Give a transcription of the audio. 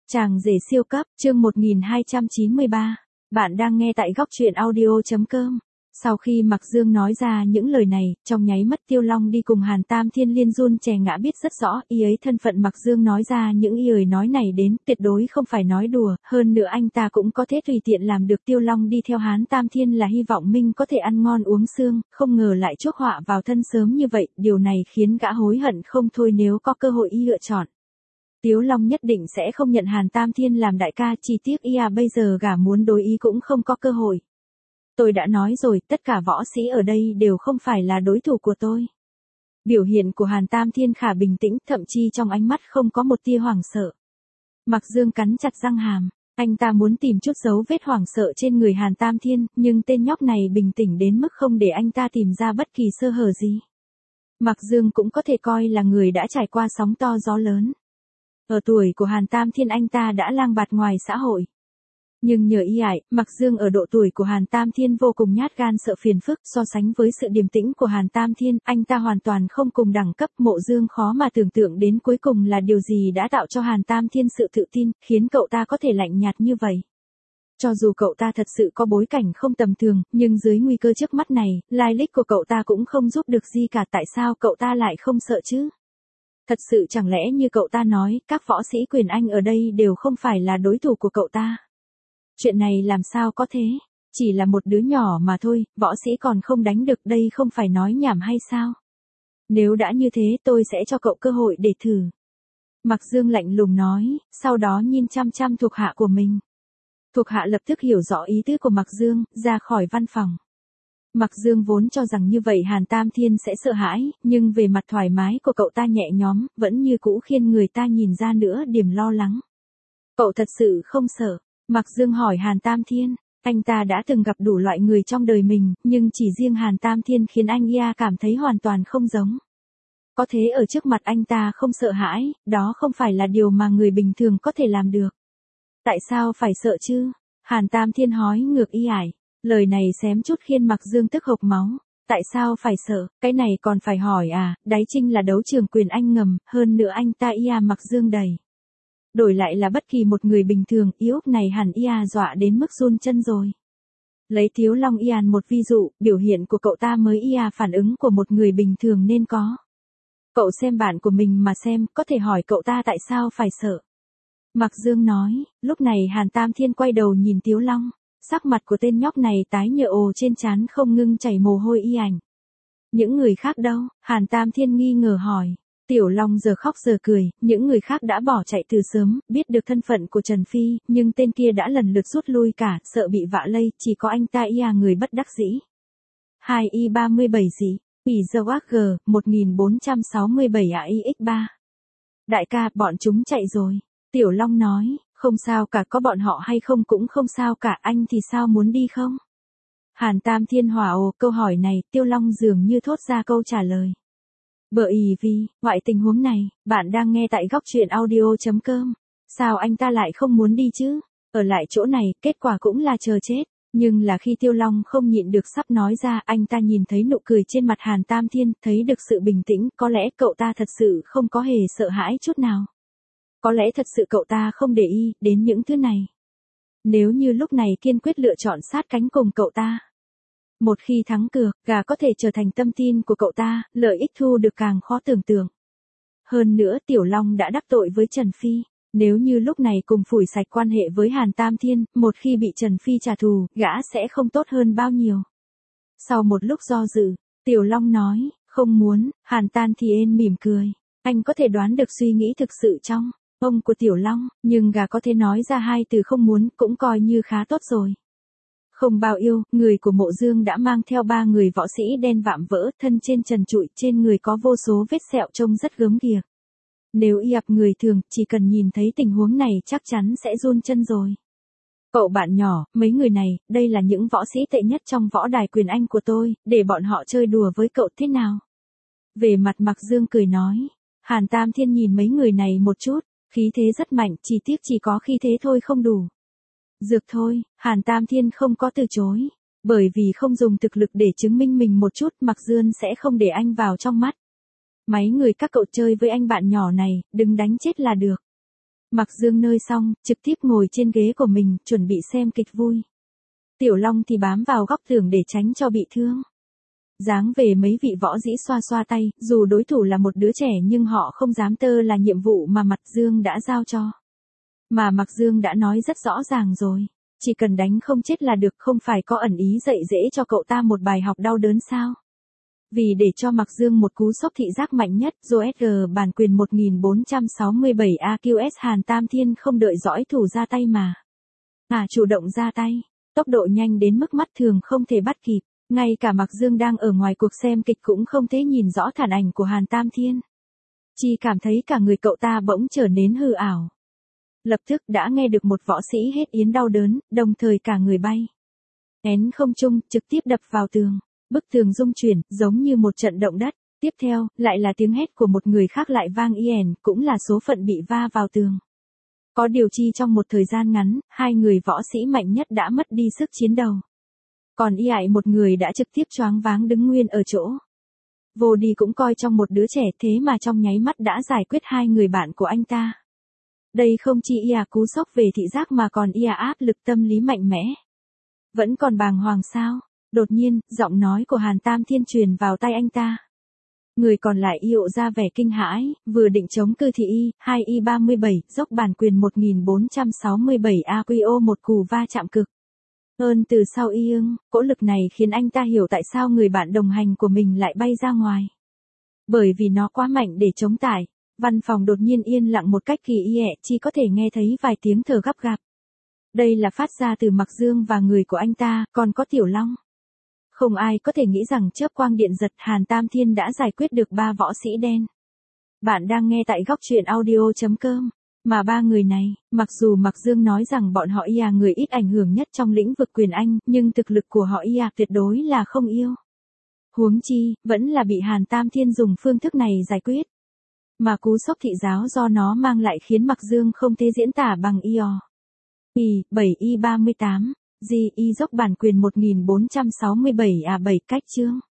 Chàng rể siêu cấp, chương 1293. Bạn đang nghe tại góc truyện audio.com. Sau khi Mạc Dương nói ra những lời này, trong nháy mắt Tiêu Long đi cùng Hàn Tam Thiên liên run chè ngã biết rất rõ, y ấy thân phận Mạc Dương nói ra những lời nói này đến, tuyệt đối không phải nói đùa, hơn nữa anh ta cũng có thể tùy tiện làm được. Tiêu Long đi theo Hàn Tam Thiên là hy vọng Minh có thể ăn ngon uống sương, không ngờ lại chuốc họa vào thân sớm như vậy, điều này khiến gã hối hận không thôi nếu có cơ hội y lựa chọn. Tiếu Long nhất định sẽ không nhận Hàn Tam Thiên làm đại ca, chỉ tiếc y bây giờ gả muốn đối ý cũng không có cơ hội. Tôi đã nói rồi, tất cả võ sĩ ở đây đều không phải là đối thủ của tôi. Biểu hiện của Hàn Tam Thiên khá bình tĩnh, thậm chí trong ánh mắt không có một tia hoảng sợ. Mạc Dương cắn chặt răng hàm, anh ta muốn tìm chút dấu vết hoảng sợ trên người Hàn Tam Thiên, nhưng tên nhóc này bình tĩnh đến mức không để anh ta tìm ra bất kỳ sơ hở gì. Mạc Dương cũng có thể coi là người đã trải qua sóng to gió lớn. Ở tuổi của Hàn Tam Thiên anh ta đã lang bạt ngoài xã hội. Nhưng nhờ y ải, Mạc Dương ở độ tuổi của Hàn Tam Thiên vô cùng nhát gan sợ phiền phức, so sánh với sự điềm tĩnh của Hàn Tam Thiên, anh ta hoàn toàn không cùng đẳng cấp. Mộ Dương khó mà tưởng tượng đến cuối cùng là điều gì đã tạo cho Hàn Tam Thiên sự tự tin, khiến cậu ta có thể lạnh nhạt như vậy. Cho dù cậu ta thật sự có bối cảnh không tầm thường, nhưng dưới nguy cơ trước mắt này, lai lịch của cậu ta cũng không giúp được gì cả. Tại sao cậu ta lại không sợ chứ? Thật sự chẳng lẽ như cậu ta nói, các võ sĩ quyền Anh ở đây đều không phải là đối thủ của cậu ta? Chuyện này làm sao có thế? Chỉ là một đứa nhỏ mà thôi, võ sĩ còn không đánh được, đây không phải nói nhảm hay sao? Nếu đã như thế tôi sẽ cho cậu cơ hội để thử. Mạc Dương lạnh lùng nói, sau đó nhìn chăm chăm thuộc hạ của mình. Thuộc hạ lập tức hiểu rõ ý tứ của Mạc Dương, ra khỏi văn phòng. Mạc Dương vốn cho rằng như vậy Hàn Tam Thiên sẽ sợ hãi, nhưng về mặt thoải mái của cậu ta nhẹ nhõm, vẫn như cũ khiến người ta nhìn ra nữa điểm lo lắng. Cậu thật sự không sợ? Mạc Dương hỏi Hàn Tam Thiên, anh ta đã từng gặp đủ loại người trong đời mình, nhưng chỉ riêng Hàn Tam Thiên khiến anh cảm thấy hoàn toàn không giống. Có thế ở trước mặt anh ta không sợ hãi, đó không phải là điều mà người bình thường có thể làm được. Tại sao phải sợ chứ? Hàn Tam Thiên hỏi ngược y ải. Lời này xém chút khiến Mạc Dương tức hộc máu. Tại sao phải sợ, cái này còn phải hỏi à? Đáy Trinh là đấu trường quyền Anh ngầm, hơn nữa anh ta Mạc Dương đầy. Đổi lại là bất kỳ một người bình thường, Úc này hẳn dọa đến mức run chân rồi. Lấy Tiếu Long một ví dụ, biểu hiện của cậu ta mới phản ứng của một người bình thường nên có. Cậu xem bạn của mình mà xem, có thể hỏi cậu ta tại sao phải sợ. Mạc Dương nói, lúc này Hàn Tam Thiên quay đầu nhìn Tiếu Long. Sắc mặt của tên nhóc này tái nhợt, trên trán không ngưng chảy mồ hôi y ảnh. Những người khác đâu? Hàn Tam Thiên nghi ngờ hỏi. Tiểu Long giờ khóc giờ cười, những người khác đã bỏ chạy từ sớm, biết được thân phận của Trần Phi, nhưng tên kia đã lần lượt rút lui cả, sợ bị vạ lây, chỉ có anh ta người bất đắc dĩ. 2i37 gì? PZWG, 1467 AIX3. Đại ca, bọn chúng chạy rồi. Tiểu Long nói. Không sao cả, có bọn họ hay không cũng không sao cả, anh thì sao, muốn đi không? Hàn Tam Thiên hỏa câu hỏi này, Tiêu Long dường như thốt ra câu trả lời. Bởi vì, ngoại tình huống này, bạn đang nghe tại góc truyện audio.com. Sao anh ta lại không muốn đi chứ? Ở lại chỗ này, kết quả cũng là chờ chết. Nhưng là khi Tiêu Long không nhịn được sắp nói ra, anh ta nhìn thấy nụ cười trên mặt Hàn Tam Thiên, thấy được sự bình tĩnh, có lẽ cậu ta thật sự không có hề sợ hãi chút nào. Có lẽ thật sự cậu ta không để ý đến những thứ này. Nếu như lúc này kiên quyết lựa chọn sát cánh cùng cậu ta. Một khi thắng cược, gà có thể trở thành tâm tin của cậu ta, lợi ích thu được càng khó tưởng tượng. Hơn nữa Tiểu Long đã đắc tội với Trần Phi. Nếu như lúc này cùng phủi sạch quan hệ với Hàn Tam Thiên, một khi bị Trần Phi trả thù, gã sẽ không tốt hơn bao nhiêu. Sau một lúc do dự, Tiểu Long nói, không muốn. Hàn Tam Thiên mỉm cười. Anh có thể đoán được suy nghĩ thực sự trong ông của Tiểu Long, nhưng gà có thể nói ra hai từ không muốn cũng coi như khá tốt rồi. Không bao yêu, người của Mộ Dương đã mang theo 3 người võ sĩ đen vạm vỡ, thân trên trần trụi, trên người có vô số vết sẹo trông rất gớm ghiếc. Nếu gặp người thường, chỉ cần nhìn thấy tình huống này chắc chắn sẽ run chân rồi. Cậu bạn nhỏ, mấy người này, đây là những võ sĩ tệ nhất trong võ đài quyền Anh của tôi, để bọn họ chơi đùa với cậu thế nào? Về mặt Mạc Dương cười nói. Hàn Tam Thiên nhìn mấy người này một chút. Khí thế rất mạnh, chỉ tiếc chỉ có khí thế thôi không đủ. Dược thôi, Hàn Tam Thiên không có từ chối. Bởi vì không dùng thực lực để chứng minh mình một chút, Mạc Dương sẽ không để anh vào trong mắt. Mấy người các cậu chơi với anh bạn nhỏ này, đừng đánh chết là được. Mạc Dương nơi xong, trực tiếp ngồi trên ghế của mình, chuẩn bị xem kịch vui. Tiểu Long thì bám vào góc tường để tránh cho bị thương. Dáng về mấy vị võ dĩ xoa xoa tay, dù đối thủ là một đứa trẻ nhưng họ không dám tơ là nhiệm vụ mà Mạc Dương đã giao cho. Mà Mạc Dương đã nói rất rõ ràng rồi, chỉ cần đánh không chết là được, không phải có ẩn ý dạy dễ cho cậu ta một bài học đau đớn sao. Vì để cho Mạc Dương một cú sốc thị giác mạnh nhất, Joe bản quyền 1467 AQS Hàn Tam Thiên không đợi dõi thủ ra tay mà chủ động ra tay, tốc độ nhanh đến mức mắt thường không thể bắt kịp. Ngay cả Mạc Dương đang ở ngoài cuộc xem kịch cũng không thể nhìn rõ thản ảnh của Hàn Tam Thiên. Chỉ cảm thấy cả người cậu ta bỗng trở nên hư ảo. Lập tức đã nghe được một võ sĩ hét yến đau đớn, đồng thời cả người bay én không trung, trực tiếp đập vào tường. Bức tường rung chuyển, giống như một trận động đất. Tiếp theo, lại là tiếng hét của một người khác lại vang yen, cũng là số phận bị va vào tường. Có điều chi trong một thời gian ngắn, hai người võ sĩ mạnh nhất đã mất đi sức chiến đấu. Còn một người đã trực tiếp choáng váng đứng nguyên ở chỗ. Vô đi cũng coi trong một đứa trẻ, thế mà trong nháy mắt đã giải quyết hai người bạn của anh ta. Đây không chỉ cú sốc về thị giác mà còn áp lực tâm lý mạnh mẽ. Vẫn còn bàng hoàng sao? Đột nhiên, giọng nói của Hàn Tam Thiên truyền vào tai anh ta. Người còn lại lộ ra vẻ kinh hãi, vừa định chống cự thì 2i37, dốc bản quyền 1467 AQO một cú va chạm cực. Hơn từ sau cỗ lực này khiến anh ta hiểu tại sao người bạn đồng hành của mình lại bay ra ngoài. Bởi vì nó quá mạnh để chống tải. Văn phòng đột nhiên yên lặng một cách kỳ chỉ có thể nghe thấy vài tiếng thở gấp gáp. Đây là phát ra từ Mạc Dương và người của anh ta, còn có Tiểu Long. Không ai có thể nghĩ rằng chớp quang điện giật Hàn Tam Thiên đã giải quyết được 3 võ sĩ đen. Bạn đang nghe tại góc truyện audio.com. Mà 3 người này, mặc dù Mạc Dương nói rằng bọn họ người ít ảnh hưởng nhất trong lĩnh vực quyền Anh, nhưng thực lực của họ tuyệt đối là không yêu. Huống chi, vẫn là bị Hàn Tam Thiên dùng phương thức này giải quyết. Mà cú sốc thị giáo do nó mang lại khiến Mạc Dương không thể diễn tả bằng 7i38, dốc bản quyền 1467 7 cách chương.